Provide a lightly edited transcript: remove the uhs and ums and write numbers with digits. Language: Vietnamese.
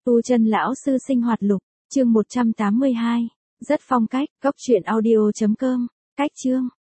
Tu Chân lão sư sinh hoạt lục, chương 182. Rất phong cách, góc truyện audio.com. Cách chương.